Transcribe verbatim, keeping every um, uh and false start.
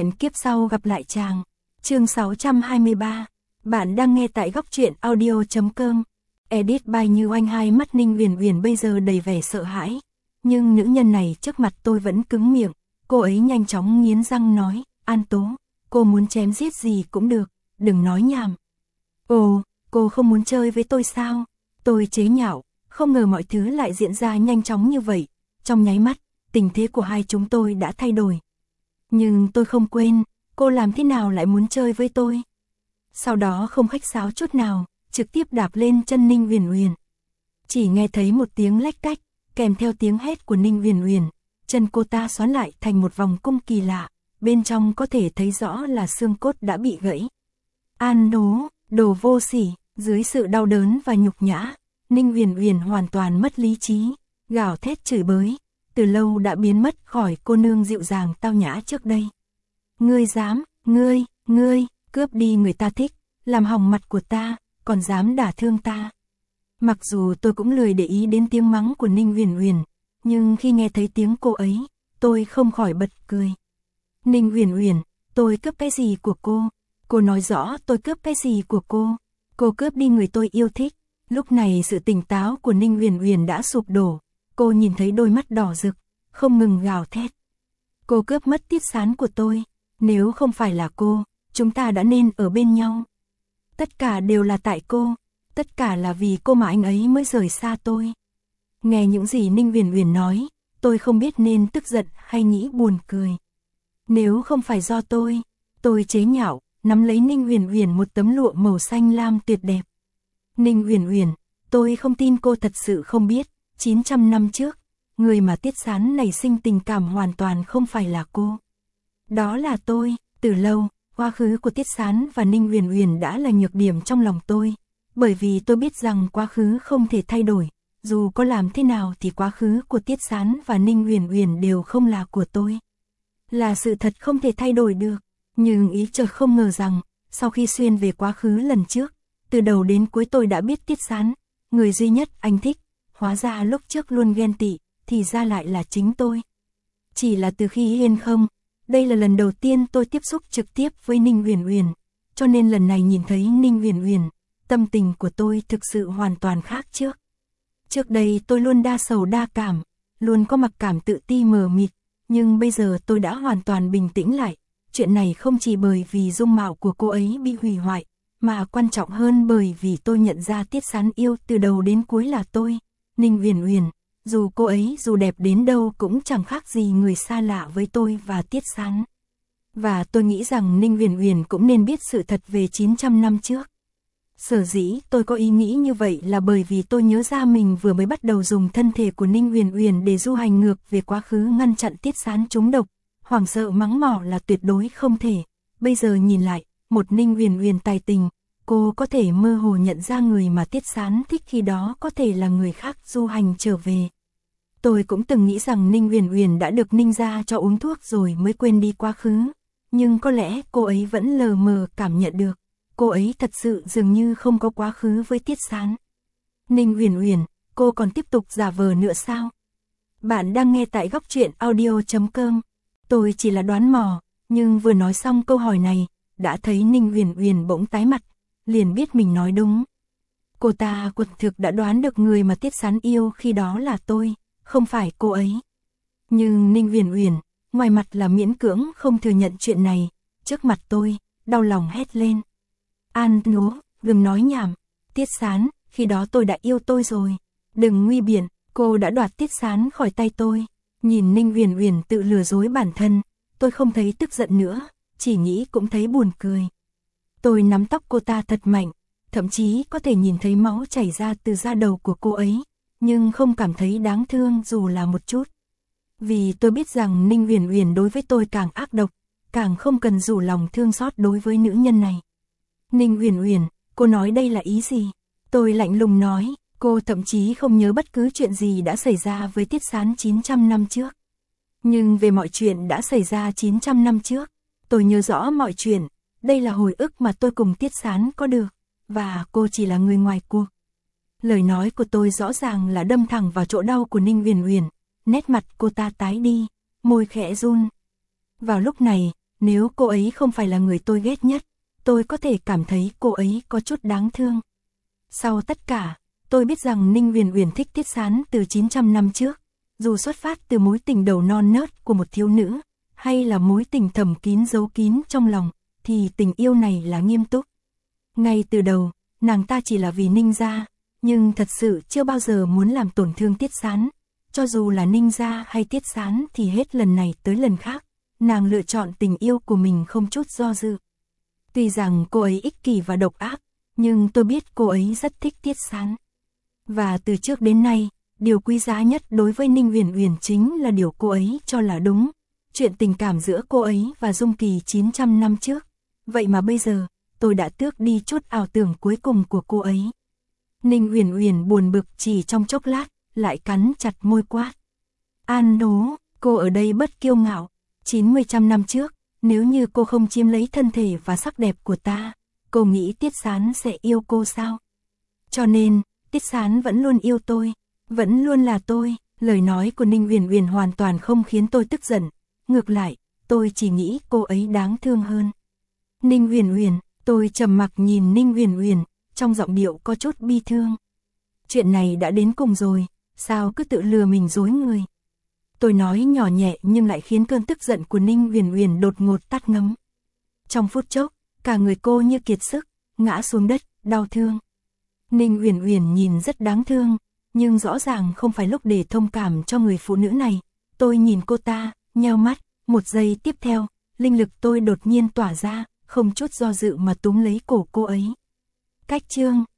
Hẹn kiếp sau gặp lại chàng. Chương sáu trăm hai mươi ba. Bạn đang nghe tại góc truyện audio chấm com. Edit by Như Anh. Hai mắt Ninh Huyền Huyền bây giờ đầy vẻ sợ hãi. Nhưng nữ nhân này trước mặt tôi vẫn cứng miệng. Cô ấy nhanh chóng nghiến răng nói, An Tố, cô muốn chém giết gì cũng được, đừng nói nhảm. Ồ, cô không muốn chơi với tôi sao? Tôi chế nhạo, không ngờ mọi thứ lại diễn ra nhanh chóng như vậy. Trong nháy mắt, tình thế của hai chúng tôi đã thay đổi. Nhưng tôi không quên, cô làm thế nào lại muốn chơi với tôi? Sau đó không khách sáo chút nào, trực tiếp đạp lên chân Ninh Huyền Huyền. Chỉ nghe thấy một tiếng lách cách, kèm theo tiếng hét của Ninh Huyền Huyền, chân cô ta xoắn lại thành một vòng cung kỳ lạ, bên trong có thể thấy rõ là xương cốt đã bị gãy. An Tố, đồ vô sỉ. Dưới sự đau đớn và nhục nhã, Ninh Huyền Huyền hoàn toàn mất lý trí, gào thét chửi bới, từ lâu đã biến mất khỏi cô nương dịu dàng tao nhã trước đây. Ngươi dám, ngươi, ngươi, cướp đi người ta thích, làm hỏng mặt của ta, còn dám đả thương ta. Mặc dù tôi cũng lười để ý đến tiếng mắng của Ninh Huyền Huyền, nhưng khi nghe thấy tiếng cô ấy, tôi không khỏi bật cười. Ninh Huyền Huyền, tôi cướp cái gì của cô? Cô nói rõ tôi cướp cái gì của cô? Cô cướp đi người tôi yêu thích. Lúc này sự tỉnh táo của Ninh Huyền Huyền đã sụp đổ. Cô nhìn thấy đôi mắt đỏ rực, không ngừng gào thét. Cô cướp mất Tiết Sán của tôi. Nếu không phải là cô, chúng ta đã nên ở bên nhau. Tất cả đều là tại cô. Tất cả là vì cô mà anh ấy mới rời xa tôi. Nghe những gì Ninh Huyền Huyền nói, tôi không biết nên tức giận hay nghĩ buồn cười. Nếu không phải do tôi, tôi chế nhạo, nắm lấy Ninh Huyền Huyền một tấm lụa màu xanh lam tuyệt đẹp. Ninh Huyền Huyền, tôi không tin cô thật sự không biết, chín trăm năm trước, người mà Tiết Sán nảy sinh tình cảm hoàn toàn không phải là cô. Đó là tôi. Từ lâu, quá khứ của Tiết Sán và Ninh Huyền Huyền đã là nhược điểm trong lòng tôi, bởi vì tôi biết rằng quá khứ không thể thay đổi, dù có làm thế nào thì quá khứ của Tiết Sán và Ninh Huyền Huyền đều không là của tôi. Là sự thật không thể thay đổi được. Nhưng ý chợt không ngờ rằng, sau khi xuyên về quá khứ lần trước, từ đầu đến cuối tôi đã biết Tiết Sán, người duy nhất anh thích, hóa ra lúc trước luôn ghen tị, thì ra lại là chính tôi. Chỉ là từ khi hiên không, đây là lần đầu tiên tôi tiếp xúc trực tiếp với Ninh Huyền Huyền, cho nên lần này nhìn thấy Ninh Huyền Huyền, tâm tình của tôi thực sự hoàn toàn khác trước. Trước đây tôi luôn đa sầu đa cảm, luôn có mặc cảm tự ti mờ mịt, nhưng bây giờ tôi đã hoàn toàn bình tĩnh lại. Chuyện này không chỉ bởi vì dung mạo của cô ấy bị hủy hoại, mà quan trọng hơn bởi vì tôi nhận ra Tiết Sán yêu từ đầu đến cuối là tôi, Ninh Huyền Huyền. Dù cô ấy dù đẹp đến đâu cũng chẳng khác gì người xa lạ với tôi và Tiết Sán. Và tôi nghĩ rằng Ninh Huyền Huyền cũng nên biết sự thật về chín trăm năm trước. Sở dĩ tôi có ý nghĩ như vậy là bởi vì tôi nhớ ra mình vừa mới bắt đầu dùng thân thể của Ninh Huyền Huyền để du hành ngược về quá khứ ngăn chặn Tiết Sán trúng độc. Hoảng sợ mắng mỏ là tuyệt đối không thể. Bây giờ nhìn lại, một Ninh Huyền Huyền tài tình, cô có thể mơ hồ nhận ra người mà Tiết Sán thích khi đó có thể là người khác du hành trở về. Tôi cũng từng nghĩ rằng Ninh Huyền Huyền đã được Ninh gia cho uống thuốc rồi mới quên đi quá khứ. Nhưng có lẽ cô ấy vẫn lờ mờ cảm nhận được. Cô ấy thật sự dường như không có quá khứ với Tiết Sán. Ninh Huyền Huyền, cô còn tiếp tục giả vờ nữa sao? Bạn đang nghe tại góc truyện audio chấm com. Tôi chỉ là đoán mò, nhưng vừa nói xong câu hỏi này, đã thấy Ninh Huyền Huyền bỗng tái mặt, liền biết mình nói đúng. Cô ta quả thực đã đoán được người mà Tiết Sán yêu khi đó là tôi, không phải cô ấy. Nhưng Ninh Huyền Huyền, ngoài mặt là miễn cưỡng không thừa nhận chuyện này, trước mặt tôi, đau lòng hét lên. An Tố, đừng nói nhảm, Tiết Sán, khi đó tôi đã yêu tôi rồi. Đừng nguy biện, cô đã đoạt Tiết Sán khỏi tay tôi. Nhìn Ninh Huyền Huyền tự lừa dối bản thân, tôi không thấy tức giận nữa, chỉ nghĩ cũng thấy buồn cười. Tôi nắm tóc cô ta thật mạnh, thậm chí có thể nhìn thấy máu chảy ra từ da đầu của cô ấy, nhưng không cảm thấy đáng thương dù là một chút. Vì tôi biết rằng Ninh Huyền Huyền đối với tôi càng ác độc, càng không cần rủ lòng thương xót đối với nữ nhân này. Ninh Huyền Huyền, cô nói đây là ý gì? Tôi lạnh lùng nói. Cô thậm chí không nhớ bất cứ chuyện gì đã xảy ra với Tiết Sán chín trăm năm trước. Nhưng về mọi chuyện đã xảy ra chín trăm năm trước, tôi nhớ rõ mọi chuyện, đây là hồi ức mà tôi cùng Tiết Sán có được, và cô chỉ là người ngoài cuộc. Lời nói của tôi rõ ràng là đâm thẳng vào chỗ đau của Ninh Huyền Huyền, nét mặt cô ta tái đi, môi khẽ run. Vào lúc này, Nếu cô ấy không phải là người tôi ghét nhất, tôi có thể cảm thấy cô ấy có chút đáng thương. Sau tất cả, tôi biết rằng Ninh Uyển Uyển thích Tiết Sán từ chín trăm năm trước, dù xuất phát từ mối tình đầu non nớt của một thiếu nữ, hay là mối tình thầm kín giấu kín trong lòng, thì tình yêu này là nghiêm túc. Ngay từ đầu, nàng ta chỉ là vì Ninh gia, nhưng thật sự chưa bao giờ muốn làm tổn thương Tiết Sán. Cho dù là Ninh gia hay Tiết Sán thì hết lần này tới lần khác, nàng lựa chọn tình yêu của mình không chút do dự. Tuy rằng cô ấy ích kỷ và độc ác, nhưng tôi biết cô ấy rất thích Tiết Sán. Và từ trước đến nay, điều quý giá nhất đối với Ninh Uyển Uyển chính là điều cô ấy cho là đúng. Chuyện tình cảm giữa cô ấy và Dung Kỳ chín trăm năm trước. Vậy mà bây giờ, tôi đã tước đi chút ảo tưởng cuối cùng của cô ấy. Ninh Uyển Uyển buồn bực chỉ trong chốc lát, lại cắn chặt môi quát. An Nố, cô ở đây bất kiêu ngạo. chín mươi trăm năm trước, nếu như cô không chiếm lấy thân thể và sắc đẹp của ta, cô nghĩ Tiết Sán sẽ yêu cô sao? Cho nên, Tiết Sán vẫn luôn yêu tôi, vẫn luôn là tôi. Lời nói của Ninh Uyển Uyển hoàn toàn không khiến tôi tức giận. Ngược lại, tôi chỉ nghĩ cô ấy đáng thương hơn. Ninh Uyển Uyển, tôi trầm mặc nhìn Ninh Uyển Uyển, trong giọng điệu có chút bi thương. Chuyện này đã đến cùng rồi, sao cứ tự lừa mình dối người? Tôi nói nhỏ nhẹ nhưng lại khiến cơn tức giận của Ninh Uyển Uyển đột ngột tắt ngấm. Trong phút chốc, cả người cô như kiệt sức, ngã xuống đất, đau thương. Ninh Uyển Uyển nhìn rất đáng thương, nhưng rõ ràng không phải lúc để thông cảm cho người phụ nữ này. Tôi nhìn cô ta, nheo mắt, một giây tiếp theo, linh lực tôi đột nhiên tỏa ra, không chút do dự mà túm lấy cổ cô ấy. Cách chương